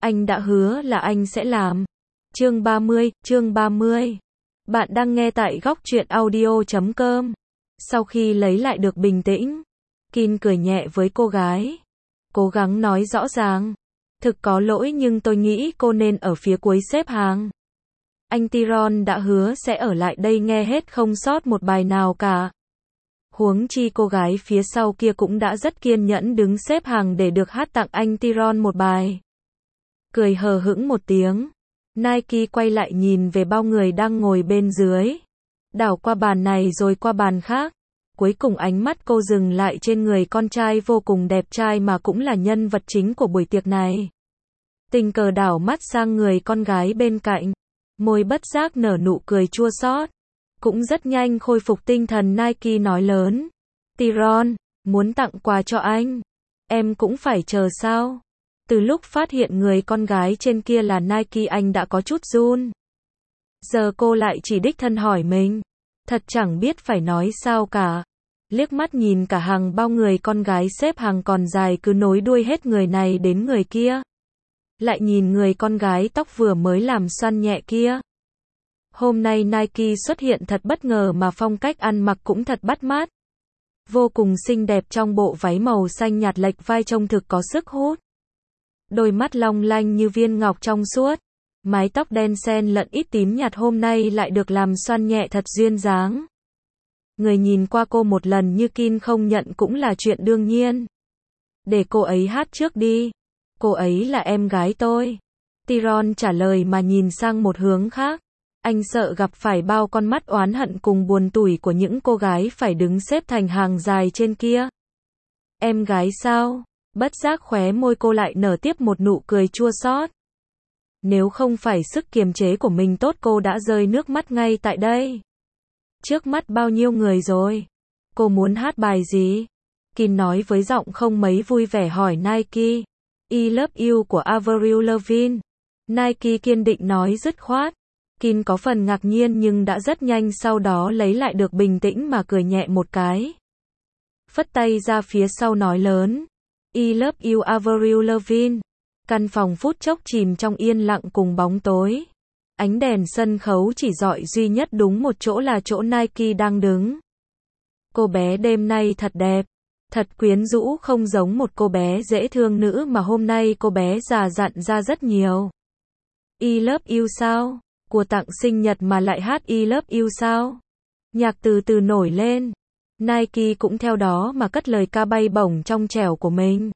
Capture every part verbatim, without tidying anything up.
Anh đã hứa là anh sẽ làm. Chương ba mươi, chương ba mươi. Bạn đang nghe tại góc truyện audio chấm com. Sau khi lấy lại được bình tĩnh, Kim cười nhẹ với cô gái. Cố gắng nói rõ ràng. Thực có lỗi nhưng tôi nghĩ cô nên ở phía cuối xếp hàng. Anh Tyron đã hứa sẽ ở lại đây nghe hết không sót một bài nào cả. Huống chi cô gái phía sau kia cũng đã rất kiên nhẫn đứng xếp hàng để được hát tặng anh Tyron một bài. Cười hờ hững một tiếng, Nike quay lại nhìn về bao người đang ngồi bên dưới. Đảo qua bàn này rồi qua bàn khác. Cuối cùng ánh mắt cô dừng lại trên người con trai vô cùng đẹp trai mà cũng là nhân vật chính của buổi tiệc này. Tình cờ đảo mắt sang người con gái bên cạnh. Môi bất giác nở nụ cười chua xót. Cũng rất nhanh khôi phục tinh thần, Nike nói lớn. Tyron, muốn tặng quà cho anh. Em cũng phải chờ sao? Từ lúc phát hiện người con gái trên kia là Nike, anh đã có chút run. Giờ cô lại chỉ đích thân hỏi mình. Thật chẳng biết phải nói sao cả. Liếc mắt nhìn cả hàng bao người con gái xếp hàng còn dài cứ nối đuôi hết người này đến người kia. Lại nhìn người con gái tóc vừa mới làm xoăn nhẹ kia. Hôm nay Nike xuất hiện thật bất ngờ mà phong cách ăn mặc cũng thật bắt mắt. Vô cùng xinh đẹp trong bộ váy màu xanh nhạt lệch vai trông thực có sức hút. Đôi mắt long lanh như viên ngọc trong suốt. Mái tóc đen xen lẫn ít tím nhạt hôm nay lại được làm xoăn nhẹ thật duyên dáng. Người nhìn qua cô một lần như Kim không nhận cũng là chuyện đương nhiên. Để cô ấy hát trước đi. Cô ấy là em gái tôi. Tyron trả lời mà nhìn sang một hướng khác. Anh sợ gặp phải bao con mắt oán hận cùng buồn tủi của những cô gái phải đứng xếp thành hàng dài trên kia. Em gái sao? Bất giác khóe môi cô lại nở tiếp một nụ cười chua xót. Nếu không phải sức kiềm chế của mình tốt cô đã rơi nước mắt ngay tại đây. Trước mắt bao nhiêu người rồi? Cô muốn hát bài gì? Kim nói với giọng không mấy vui vẻ hỏi Nike. I Love You của Avril Lavigne. Nike kiên định nói dứt khoát. Kim có phần ngạc nhiên nhưng đã rất nhanh sau đó lấy lại được bình tĩnh mà cười nhẹ một cái. Phất tay ra phía sau nói lớn. I Love You Avril Lavigne. Căn phòng phút chốc chìm trong yên lặng cùng bóng tối. Ánh đèn sân khấu chỉ rọi duy nhất đúng một chỗ là chỗ Nike đang đứng. Cô bé đêm nay thật đẹp. Thật quyến rũ, không giống một cô bé dễ thương nữ mà hôm nay cô bé già dặn ra rất nhiều. I Love You sao? Của tặng sinh nhật mà lại hát I Love You sao? Nhạc từ từ nổi lên. Nike cũng theo đó mà cất lời ca bay bổng trong trẻo của mình.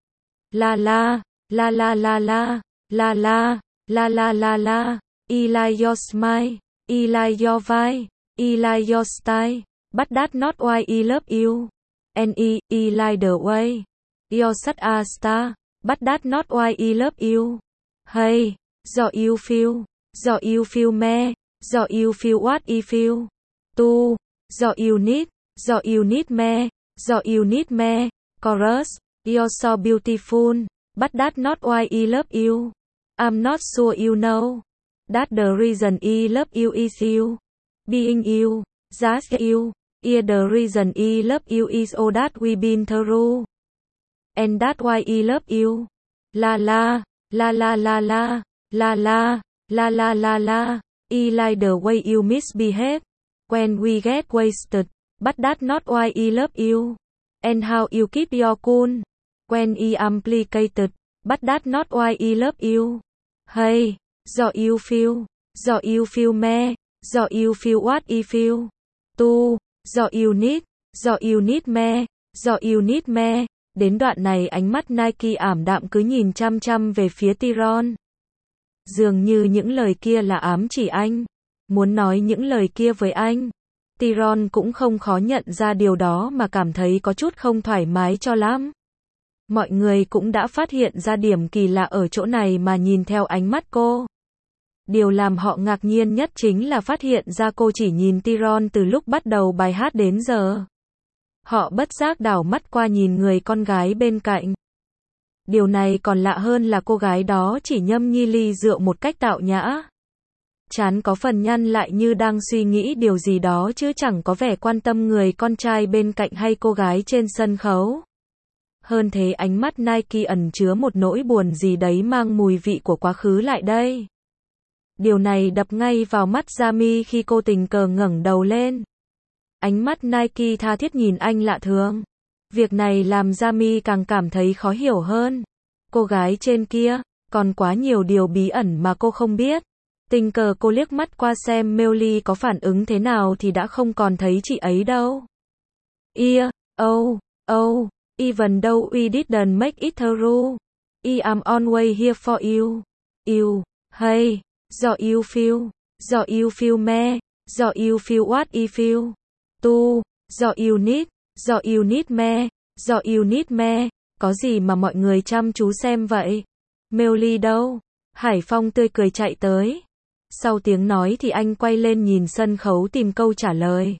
La la, la la la la, la la, la la la la, I like your smile, I like your vibe, I like your style, but that's not why I love you. And I, I like the way you're such a star, but that's not why I love you. Hey, do you feel, do you feel me, do you feel what I feel? Tu, do you need, do you need me, do you need me, chorus, you're so beautiful, but that's not why I love you. I'm not sure you know. That's the reason I love you is you. Being you, just you. Yeah, the reason I love you is all that we've been through. And that's why I love you. La la, la la la la, la la, la la la la. I like the way you misbehave when we get wasted, but that's not why I love you. And how you keep your cool when I complicated, but that's not why I love you. Hey, do you feel, do you feel me, do you feel what I feel? Tu, do you need, do you need me, do you need me. Đến đoạn này ánh mắt Nike ảm đạm cứ nhìn chăm chăm về phía Tyron. Dường như những lời kia là ám chỉ anh. Muốn nói những lời kia với anh. Tyron cũng không khó nhận ra điều đó mà cảm thấy có chút không thoải mái cho lắm. Mọi người cũng đã phát hiện ra điểm kỳ lạ ở chỗ này mà nhìn theo ánh mắt cô. Điều làm họ ngạc nhiên nhất chính là phát hiện ra cô chỉ nhìn Tyron từ lúc bắt đầu bài hát đến giờ. Họ bất giác đảo mắt qua nhìn người con gái bên cạnh. Điều này còn lạ hơn là cô gái đó chỉ nhâm nhi ly rượu một cách tạo nhã. Trán có phần nhăn lại như đang suy nghĩ điều gì đó chứ chẳng có vẻ quan tâm người con trai bên cạnh hay cô gái trên sân khấu. Hơn thế ánh mắt Nike ẩn chứa một nỗi buồn gì đấy mang mùi vị của quá khứ lại đây. Điều này đập ngay vào mắt Jamie khi cô tình cờ ngẩng đầu lên. Ánh mắt Nike tha thiết nhìn anh lạ thường. Việc này làm Jamie càng cảm thấy khó hiểu hơn. Cô gái trên kia, còn quá nhiều điều bí ẩn mà cô không biết. Tình cờ cô liếc mắt qua xem Melly có phản ứng thế nào thì đã không còn thấy chị ấy đâu. Yeah, oh, oh, even though we didn't make it through, I am always here for you. You, hey, do you feel, do you feel me, do you feel what I feel. Tu, do you need, do you need me, do you need me. Có gì mà mọi người chăm chú xem vậy? Melly đâu? Hải Phong tươi cười chạy tới. Sau tiếng nói thì anh quay lên nhìn sân khấu tìm câu trả lời.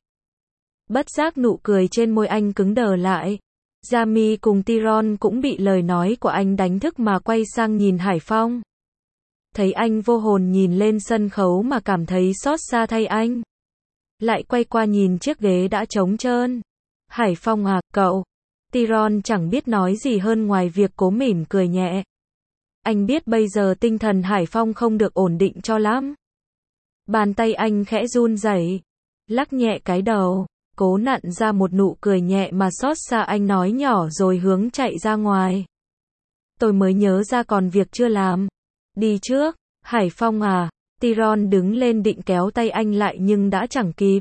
Bất giác nụ cười trên môi anh cứng đờ lại. Jamie cùng Tyron cũng bị lời nói của anh đánh thức mà quay sang nhìn Hải Phong. Thấy anh vô hồn nhìn lên sân khấu mà cảm thấy xót xa thay anh. Lại quay qua nhìn chiếc ghế đã trống trơn. Hải Phong à, cậu. Tyron chẳng biết nói gì hơn ngoài việc cố mỉm cười nhẹ. Anh biết bây giờ tinh thần Hải Phong không được ổn định cho lắm. Bàn tay anh khẽ run rẩy, lắc nhẹ cái đầu, cố nặn ra một nụ cười nhẹ mà xót xa. Anh nói nhỏ rồi hướng chạy ra ngoài. Tôi mới nhớ ra còn việc chưa làm. Đi trước, Hải Phong à. Tyron đứng lên định kéo tay anh lại nhưng đã chẳng kịp.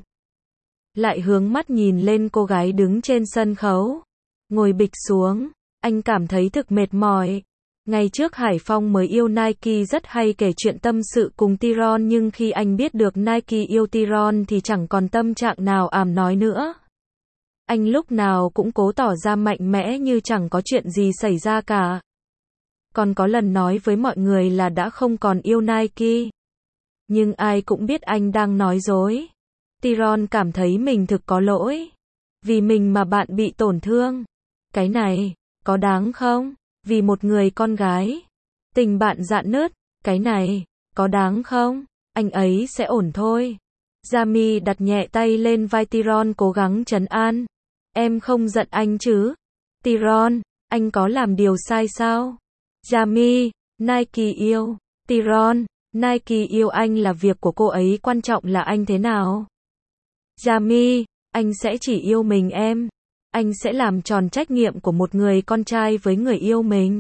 Lại hướng mắt nhìn lên cô gái đứng trên sân khấu. Ngồi bịch xuống, anh cảm thấy thực mệt mỏi. Ngày trước Hải Phong mới yêu Nike rất hay kể chuyện tâm sự cùng Tyron, nhưng khi anh biết được Nike yêu Tyron thì chẳng còn tâm trạng nào ảm nói nữa. Anh lúc nào cũng cố tỏ ra mạnh mẽ như chẳng có chuyện gì xảy ra cả. Còn có lần nói với mọi người là đã không còn yêu Nike. Nhưng ai cũng biết anh đang nói dối. Tyron cảm thấy mình thực có lỗi. Vì mình mà bạn bị tổn thương. Cái này, có đáng không? Vì một người con gái, tình bạn rạn nứt, cái này, có đáng không? Anh ấy sẽ ổn thôi. Jamie đặt nhẹ tay lên vai Tyron cố gắng trấn an. Em không giận anh chứ? Tyron, anh có làm điều sai sao? Jamie, Nike yêu. Tyron, Nike yêu anh là việc của cô ấy, quan trọng là anh thế nào? Jamie, anh sẽ chỉ yêu mình em. Anh sẽ làm tròn trách nhiệm của một người con trai với người yêu mình.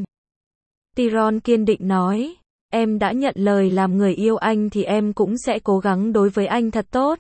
Tyron kiên định nói, em đã nhận lời làm người yêu anh thì em cũng sẽ cố gắng đối với anh thật tốt.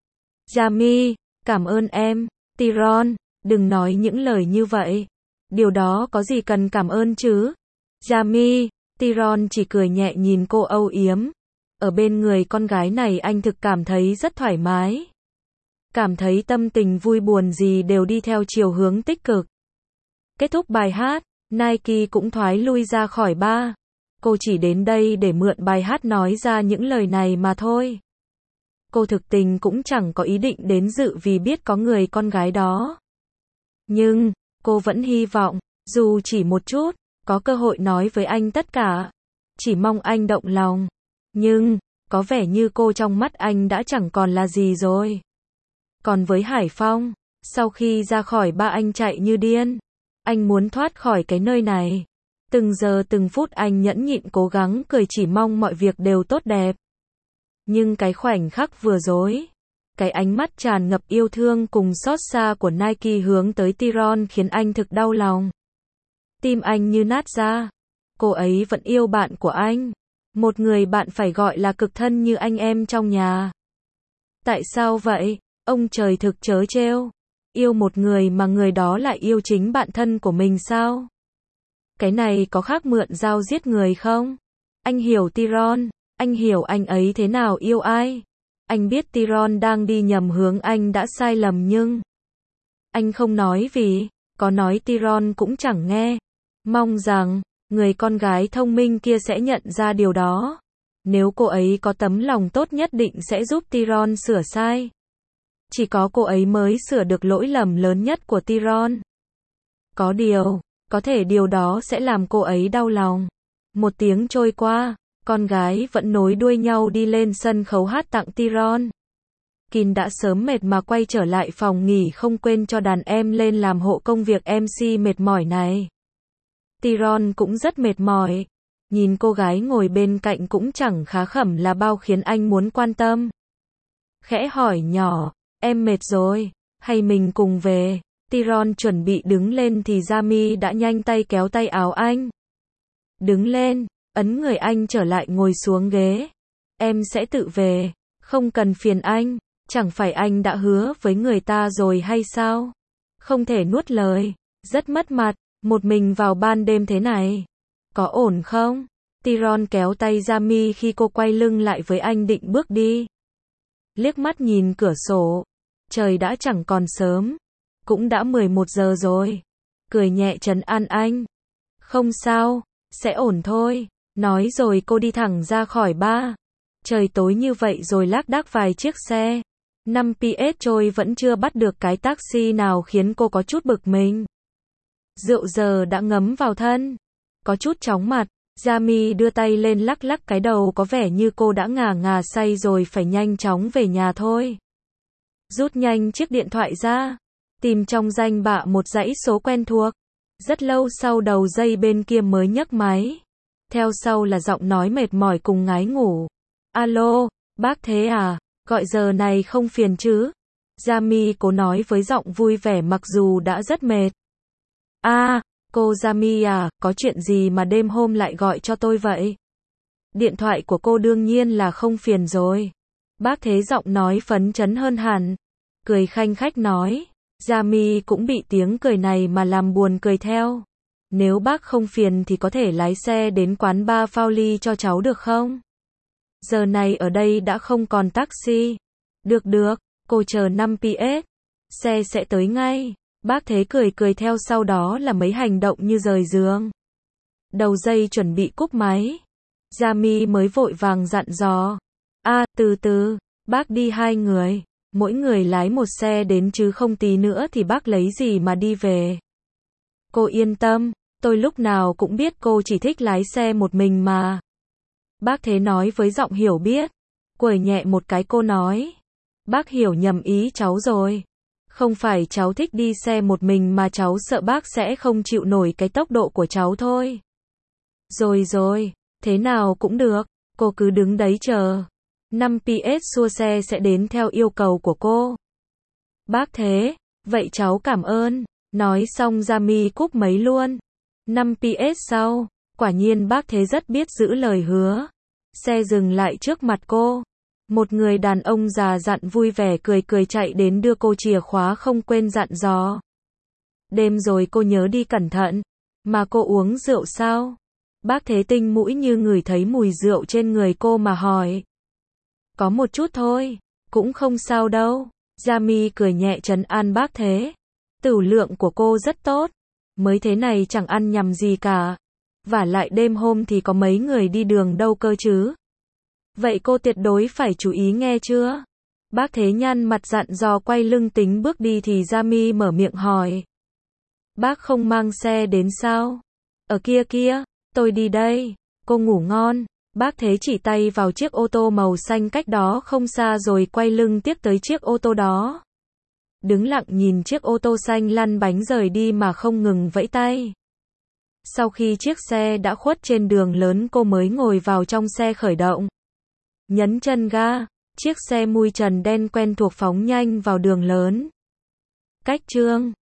Jamie, cảm ơn em. Tyron, đừng nói những lời như vậy. Điều đó có gì cần cảm ơn chứ? Jamie, Tyron chỉ cười nhẹ nhìn cô âu yếm. Ở bên người con gái này anh thực cảm thấy rất thoải mái. Cảm thấy tâm tình vui buồn gì đều đi theo chiều hướng tích cực. Kết thúc bài hát, Nike cũng thoái lui ra khỏi bar. Cô chỉ đến đây để mượn bài hát nói ra những lời này mà thôi. Cô thực tình cũng chẳng có ý định đến dự vì biết có người con gái đó. Nhưng, cô vẫn hy vọng, dù chỉ một chút, có cơ hội nói với anh tất cả. Chỉ mong anh động lòng. Nhưng, có vẻ như cô trong mắt anh đã chẳng còn là gì rồi. Còn với Hải Phong, sau khi ra khỏi ba anh chạy như điên. Anh muốn thoát khỏi cái nơi này. Từng giờ từng phút anh nhẫn nhịn cố gắng cười chỉ mong mọi việc đều tốt đẹp. Nhưng cái khoảnh khắc vừa rồi, cái ánh mắt tràn ngập yêu thương cùng xót xa của Nike hướng tới Tyron khiến anh thực đau lòng. Tim anh như nát ra. Cô ấy vẫn yêu bạn của anh. Một người bạn phải gọi là cực thân như anh em trong nhà. Tại sao vậy? Ông trời thực trớ trêu. Yêu một người mà người đó lại yêu chính bạn thân của mình sao? Cái này có khác mượn dao giết người không? Anh hiểu Tyron, anh hiểu anh ấy thế nào yêu ai. Anh biết Tyron đang đi nhầm hướng, anh đã sai lầm nhưng anh không nói vì, có nói Tyron cũng chẳng nghe. Mong rằng, người con gái thông minh kia sẽ nhận ra điều đó. Nếu cô ấy có tấm lòng tốt nhất định sẽ giúp Tyron sửa sai. Chỉ có cô ấy mới sửa được lỗi lầm lớn nhất của Tyron. Có điều, có thể điều đó sẽ làm cô ấy đau lòng. Một tiếng trôi qua, con gái vẫn nối đuôi nhau đi lên sân khấu hát tặng Tyron. Kin đã sớm mệt mà quay trở lại phòng nghỉ không quên cho đàn em lên làm hộ công việc em xê mệt mỏi này. Tyron cũng rất mệt mỏi. Nhìn cô gái ngồi bên cạnh cũng chẳng khá khẩm là bao khiến anh muốn quan tâm. Khẽ hỏi nhỏ, em mệt rồi, hay mình cùng về? Tyron chuẩn bị đứng lên thì Jamie đã nhanh tay kéo tay áo anh. Đứng lên, ấn người anh trở lại ngồi xuống ghế. Em sẽ tự về, không cần phiền anh, chẳng phải anh đã hứa với người ta rồi hay sao? Không thể nuốt lời, rất mất mặt, một mình vào ban đêm thế này. Có ổn không? Tyron kéo tay Jamie khi cô quay lưng lại với anh định bước đi. Liếc mắt nhìn cửa sổ, trời đã chẳng còn sớm, cũng đã mười một giờ rồi. Cười nhẹ trấn an anh. Không sao, sẽ ổn thôi. Nói rồi cô đi thẳng ra khỏi bar. Trời tối như vậy rồi lác đác vài chiếc xe. năm pi ét trôi vẫn chưa bắt được cái taxi nào khiến cô có chút bực mình. Rượu giờ đã ngấm vào thân. Có chút chóng mặt. Jamie đưa tay lên lắc lắc cái đầu có vẻ như cô đã ngà ngà say rồi phải nhanh chóng về nhà thôi. Rút nhanh chiếc điện thoại ra. Tìm trong danh bạ một dãy số quen thuộc. Rất lâu sau đầu dây bên kia mới nhấc máy. Theo sau là giọng nói mệt mỏi cùng ngái ngủ. Alo, bác Thế à, gọi giờ này không phiền chứ? Jamie cố nói với giọng vui vẻ mặc dù đã rất mệt. À, cô Jamie à, có chuyện gì mà đêm hôm lại gọi cho tôi vậy? Điện thoại của cô đương nhiên là không phiền rồi. Bác Thế giọng nói phấn chấn hơn hẳn. Cười khanh khách nói. Jamie cũng bị tiếng cười này mà làm buồn cười theo. Nếu bác không phiền thì có thể lái xe đến quán bar Fowley cho cháu được không? Giờ này ở đây đã không còn taxi. Được được, cô chờ năm pi ét. Xe sẽ tới ngay. Bác Thế cười cười theo sau đó là mấy hành động như rời giường. Đầu dây chuẩn bị cúp máy. Jamie mới vội vàng dặn dò. À, từ từ, bác đi hai người. Mỗi người lái một xe đến chứ không tí nữa thì bác lấy gì mà đi về. Cô yên tâm, tôi lúc nào cũng biết cô chỉ thích lái xe một mình mà. Bác Thế nói với giọng hiểu biết. Quẩy nhẹ một cái cô nói. Bác hiểu nhầm ý cháu rồi. Không phải cháu thích đi xe một mình mà cháu sợ bác sẽ không chịu nổi cái tốc độ của cháu thôi. Rồi rồi, thế nào cũng được, cô cứ đứng đấy chờ. năm pi ét xua xe sẽ đến theo yêu cầu của cô. Bác Thế, vậy cháu cảm ơn. Nói xong Jamie cúp máy luôn. năm pi ét sau, quả nhiên bác Thế rất biết giữ lời hứa. Xe dừng lại trước mặt cô. Một người đàn ông già dặn vui vẻ cười cười chạy đến đưa cô chìa khóa không quên dặn dò. Đêm rồi cô nhớ đi cẩn thận. Mà cô uống rượu sao? Bác Thế tinh mũi như ngửi thấy mùi rượu trên người cô mà hỏi. Có một chút thôi, cũng không sao đâu. Jamie cười nhẹ trấn an bác Thế. Tửu lượng của cô rất tốt. Mới thế này chẳng ăn nhầm gì cả. Vả lại đêm hôm thì có mấy người đi đường đâu cơ chứ. Vậy cô tuyệt đối phải chú ý nghe chưa? Bác Thế nhăn mặt dặn dò quay lưng tính bước đi thì Jamie mở miệng hỏi. Bác không mang xe đến sao? Ở kia kia, tôi đi đây. Cô ngủ ngon. Bác Thế chỉ tay vào chiếc ô tô màu xanh cách đó không xa rồi quay lưng tiếp tới chiếc ô tô đó. Đứng lặng nhìn chiếc ô tô xanh lăn bánh rời đi mà không ngừng vẫy tay. Sau khi chiếc xe đã khuất trên đường lớn cô mới ngồi vào trong xe khởi động. Nhấn chân ga, chiếc xe mui trần đen quen thuộc phóng nhanh vào đường lớn. Cách chương